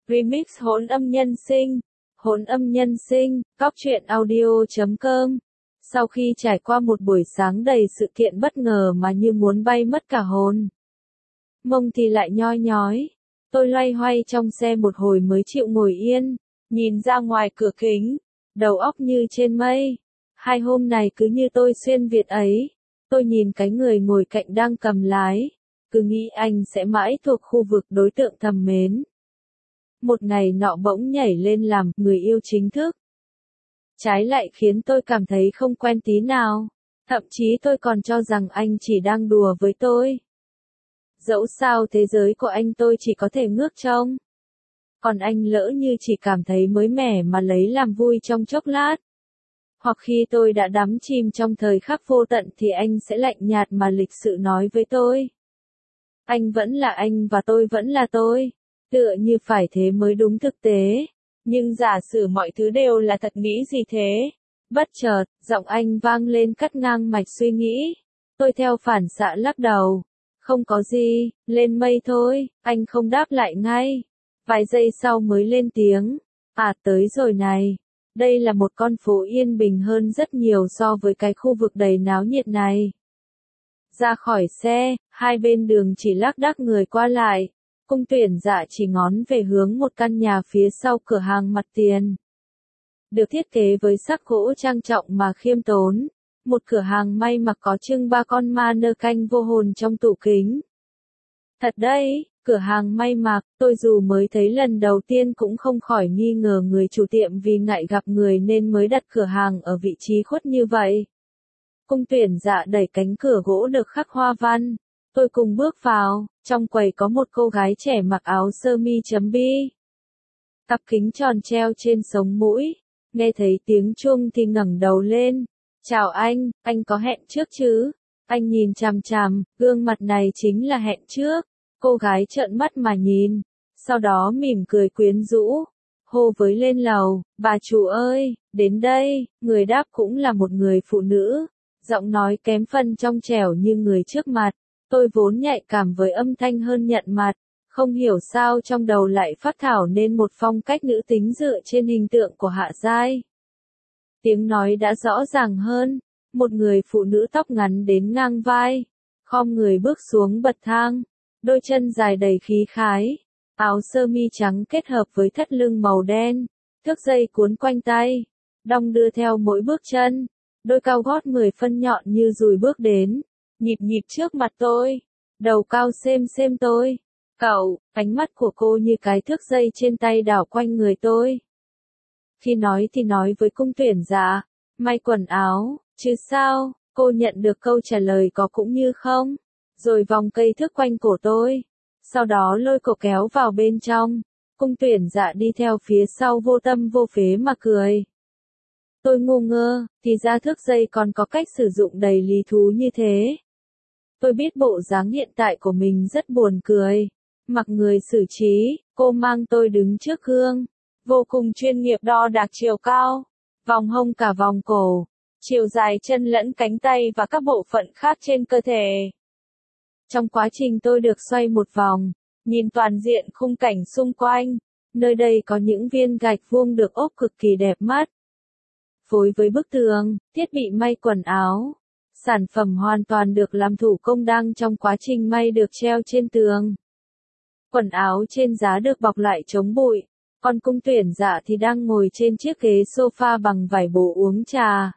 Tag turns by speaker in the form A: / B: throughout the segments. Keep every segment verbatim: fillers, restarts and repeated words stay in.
A: Remix hỗn âm nhân sinh. Hỗn âm nhân sinh, góc truyện audio chấm com. Sau khi trải qua một buổi sáng đầy sự kiện bất ngờ mà như muốn bay mất cả hồn, mông thì lại nhoi nhói. Tôi loay hoay trong xe một hồi mới chịu ngồi yên, nhìn ra ngoài cửa kính, đầu óc như trên mây. Hai hôm này cứ như tôi xuyên Việt ấy, tôi nhìn cái người ngồi cạnh đang cầm lái, cứ nghĩ anh sẽ mãi thuộc khu vực đối tượng thầm mến. Một ngày nọ bỗng nhảy lên làm người yêu chính thức. Trái lại khiến tôi cảm thấy không quen tí nào, thậm chí tôi còn cho rằng anh chỉ đang đùa với tôi. Dẫu sao thế giới của anh tôi chỉ có thể ngước trông, còn anh lỡ như chỉ cảm thấy mới mẻ mà lấy làm vui trong chốc lát. Hoặc khi tôi đã đắm chìm trong thời khắc vô tận thì anh sẽ lạnh nhạt mà lịch sự nói với tôi. Anh vẫn là anh và tôi vẫn là tôi, tựa như phải thế mới đúng thực tế. Nhưng giả sử mọi thứ đều là thật nghĩ gì thế? Bất chợt, giọng anh vang lên cắt ngang mạch suy nghĩ. Tôi theo phản xạ lắc đầu. Không có gì, lên mây thôi, anh không đáp lại ngay. Vài giây sau mới lên tiếng. À tới rồi này. Đây là một con phố yên bình hơn rất nhiều so với cái khu vực đầy náo nhiệt này. Ra khỏi xe, hai bên đường chỉ lác đác người qua lại. Cung Tuyển Dạ chỉ ngón về hướng một căn nhà phía sau cửa hàng mặt tiền. Được thiết kế với sắc gỗ trang trọng mà khiêm tốn. Một cửa hàng may mặc có trưng ba con ma nơ canh vô hồn trong tủ kính. Thật đấy, cửa hàng may mặc, tôi dù mới thấy lần đầu tiên cũng không khỏi nghi ngờ người chủ tiệm vì ngại gặp người nên mới đặt cửa hàng ở vị trí khuất như vậy. Cung Tuyển Dạ đẩy cánh cửa gỗ được khắc hoa văn. Tôi cùng bước vào, trong quầy có một cô gái trẻ mặc áo sơ mi chấm bi. Cặp kính tròn treo trên sống mũi, nghe thấy tiếng chuông thì ngẩng đầu lên. Chào anh, anh có hẹn trước chứ? Anh nhìn chằm chằm, gương mặt này chính là hẹn trước. Cô gái trợn mắt mà nhìn, sau đó mỉm cười quyến rũ, hô với lên lầu, bà chủ ơi, đến đây, người đáp cũng là một người phụ nữ, giọng nói kém phần trong trẻo như người trước mặt. Tôi vốn nhạy cảm với âm thanh hơn nhận mặt, không hiểu sao trong đầu lại phát thảo nên một phong cách nữ tính dựa trên hình tượng của Hạ Giai. Tiếng nói đã rõ ràng hơn, một người phụ nữ tóc ngắn đến ngang vai, khom người bước xuống bậc thang, đôi chân dài đầy khí khái, áo sơ mi trắng kết hợp với thắt lưng màu đen, thước dây cuốn quanh tay, đong đưa theo mỗi bước chân, đôi cao gót mười phân nhọn như dùi bước đến. Nhịp nhịp trước mặt tôi, đầu cao xêm xêm tôi. Cậu, ánh mắt của cô như cái thước dây trên tay đảo quanh người tôi. Khi nói thì nói với Cung Tuyển Dạ, may quần áo, chứ sao, cô nhận được câu trả lời có cũng như không, rồi vòng cây thước quanh cổ tôi, sau đó lôi cổ kéo vào bên trong. Cung Tuyển Dạ đi theo phía sau vô tâm vô phế mà cười. Tôi ngu ngơ, thì ra thước dây còn có cách sử dụng đầy lý thú như thế. Tôi biết bộ dáng hiện tại của mình rất buồn cười. Mặc người xử trí, cô mang tôi đứng trước gương. Vô cùng chuyên nghiệp đo đạc chiều cao, vòng hông cả vòng cổ, chiều dài chân lẫn cánh tay và các bộ phận khác trên cơ thể. Trong quá trình tôi được xoay một vòng, nhìn toàn diện khung cảnh xung quanh, nơi đây có những viên gạch vuông được ốp cực kỳ đẹp mắt. Phối với bức tường, thiết bị may quần áo. Sản phẩm hoàn toàn được làm thủ công đang trong quá trình may được treo trên tường. Quần áo trên giá được bọc lại chống bụi, còn Cung Tuyển Dạ thì đang ngồi trên chiếc ghế sofa bằng vải bố uống trà.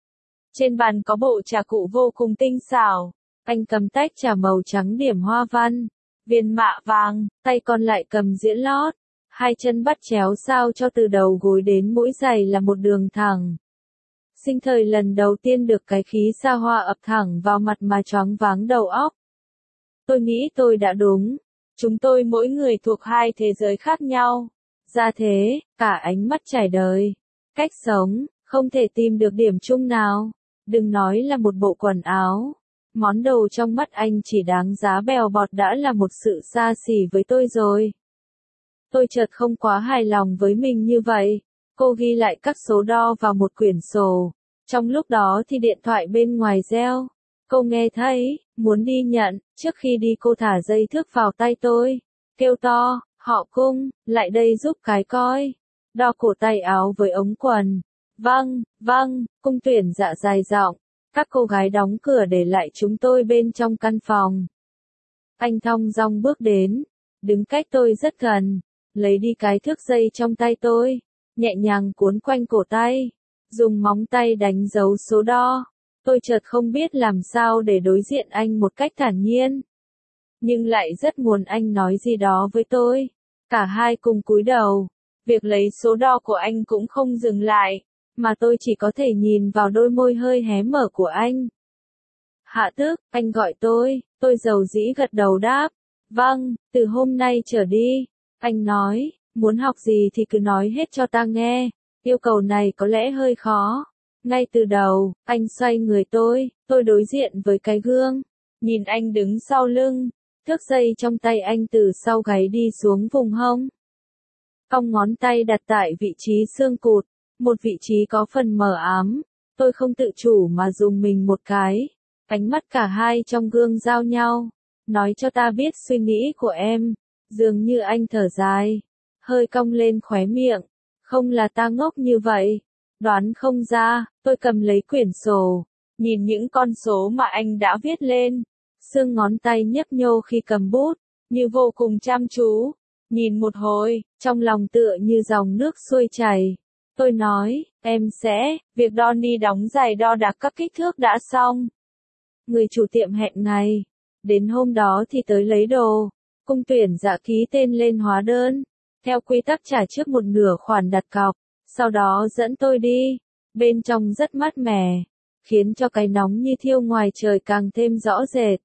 A: Trên bàn có bộ trà cụ vô cùng tinh xảo, anh cầm tách trà màu trắng điểm hoa văn, viên mạ vàng, tay còn lại cầm dĩa lót, hai chân bắt chéo sao cho từ đầu gối đến mũi giày là một đường thẳng. Sinh thời lần đầu tiên được cái khí xa hoa ập thẳng vào mặt mà choáng váng đầu óc. Tôi nghĩ tôi đã đúng. Chúng tôi mỗi người thuộc hai thế giới khác nhau. Ra thế, cả ánh mắt trải đời. Cách sống, không thể tìm được điểm chung nào. Đừng nói là một bộ quần áo. Món đồ trong mắt anh chỉ đáng giá bèo bọt đã là một sự xa xỉ với tôi rồi. Tôi chợt không quá hài lòng với mình như vậy. Cô ghi lại các số đo vào một quyển sổ. Trong lúc đó thì điện thoại bên ngoài reo. Cô nghe thấy, muốn đi nhận, trước khi đi cô thả dây thước vào tay tôi. Kêu to, Họ Cung, lại đây giúp cái coi. Đo cổ tay áo với ống quần. Vâng, vâng, Cung Tuyển Dạ dài giọng. Các cô gái đóng cửa để lại chúng tôi bên trong căn phòng. Anh thong dong bước đến, đứng cách tôi rất gần, lấy đi cái thước dây trong tay tôi, nhẹ nhàng cuốn quanh cổ tay, dùng móng tay đánh dấu số đo. Tôi chợt không biết làm sao để đối diện anh một cách thản nhiên, nhưng lại rất muốn anh nói gì đó với tôi. Cả hai cùng cúi đầu, việc lấy số đo của anh cũng không dừng lại, mà tôi chỉ có thể nhìn vào đôi môi hơi hé mở của anh. Hạ Tước, anh gọi tôi, tôi dầu dĩ gật đầu đáp. Vâng, từ hôm nay trở đi, anh nói, muốn học gì thì cứ nói hết cho ta nghe. Yêu cầu này có lẽ hơi khó. Ngay từ đầu, anh xoay người tôi, tôi đối diện với cái gương, nhìn anh đứng sau lưng, thước dây trong tay anh từ sau gáy đi xuống vùng hông. Cong ngón tay đặt tại vị trí xương cụt, một vị trí có phần mờ ám. Tôi không tự chủ mà dùng mình một cái. Ánh mắt cả hai trong gương giao nhau. Nói cho ta biết suy nghĩ của em. Dường như anh thở dài, hơi cong lên khóe miệng. Không là ta ngốc như vậy. Đoán không ra, tôi cầm lấy quyển sổ, nhìn những con số mà anh đã viết lên. Xương ngón tay nhấp nhô khi cầm bút, như vô cùng chăm chú. Nhìn một hồi, trong lòng tựa như dòng nước xuôi chảy. Tôi nói, em sẽ, việc Donnie đóng giày đo đạc các kích thước đã xong. Người chủ tiệm hẹn ngày. Đến hôm đó thì tới lấy đồ. Cung Tuyển Dạ ký tên lên hóa đơn. Theo quy tắc trả trước một nửa khoản đặt cọc. Sau đó dẫn tôi đi. Bên trong rất mát mẻ, khiến cho cái nóng như thiêu ngoài trời càng thêm rõ rệt.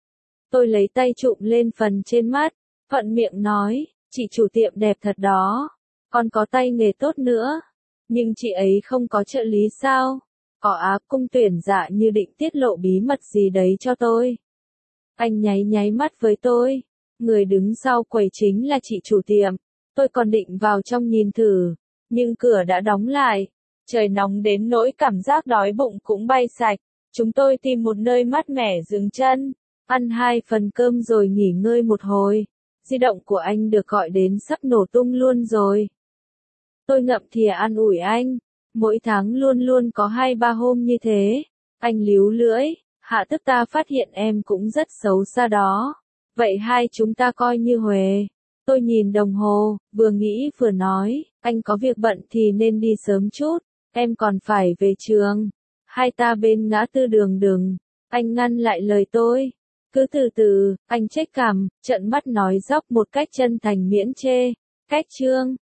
A: Tôi lấy tay chụm lên phần trên mắt, thuận miệng nói, chị chủ tiệm đẹp thật đó. Còn có tay nghề tốt nữa. Nhưng chị ấy không có trợ lý sao? Có á. Cung Tuyển Dạ như định tiết lộ bí mật gì đấy cho tôi. Anh nháy nháy mắt với tôi. Người đứng sau quầy chính là chị chủ tiệm. Tôi còn định vào trong nhìn thử, nhưng cửa đã đóng lại. Trời nóng đến nỗi cảm giác đói bụng cũng bay sạch. Chúng tôi tìm một nơi mát mẻ dừng chân, ăn hai phần cơm rồi nghỉ ngơi một hồi. Di động của anh được gọi đến sắp nổ tung luôn rồi. Tôi ngậm thìa an ủi anh. Mỗi tháng luôn luôn có hai ba hôm như thế. Anh líu lưỡi, Hạ Tước, ta phát hiện em cũng rất xấu xa đó. Vậy hai chúng ta coi như huề. Tôi nhìn đồng hồ, vừa nghĩ vừa nói, anh có việc bận thì nên đi sớm chút, em còn phải về trường. Hai ta bên ngã tư đường đừng. Anh ngăn lại lời tôi. Cứ từ từ, anh chếch cằm, trợn mắt nói dóc một cách chân thành miễn chê. Cách chương.